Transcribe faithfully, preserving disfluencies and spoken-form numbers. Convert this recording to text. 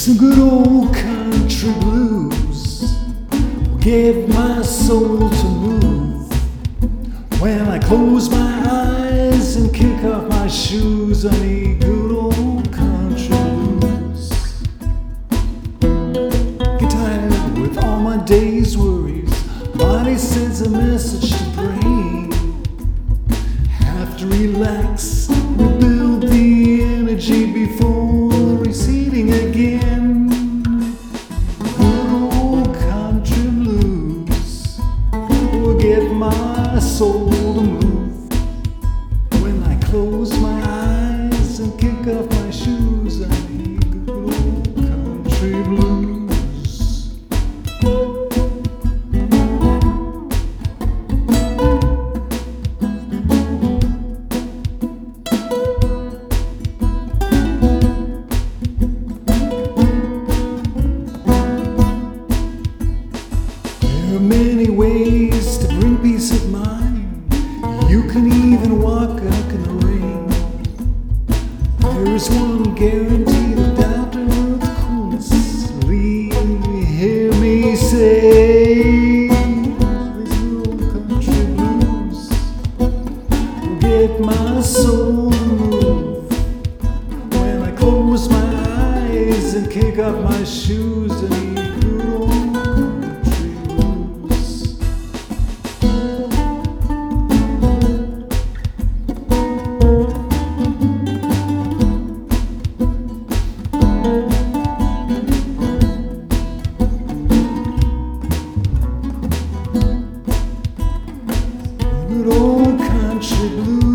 Some good old country blues will get my soul to move. When I close my eyes and kick off my shoes, I need good old country blues. Get tired with all my day's worries, body sends a message to brain. Have to relax, rebuild the energy before receding again. Good old country blues will get my soul to move. When I close my eyes and kick off my shoes, I need good old country blues. There are many ways to bring peace of mind. You can even walk up in the rain. There is one guarantee of down-to-earth coolness. Leave, hear me say, these little country blues will get my soul to move. When I close my eyes and kick off my shoes, I need good old good old country blues.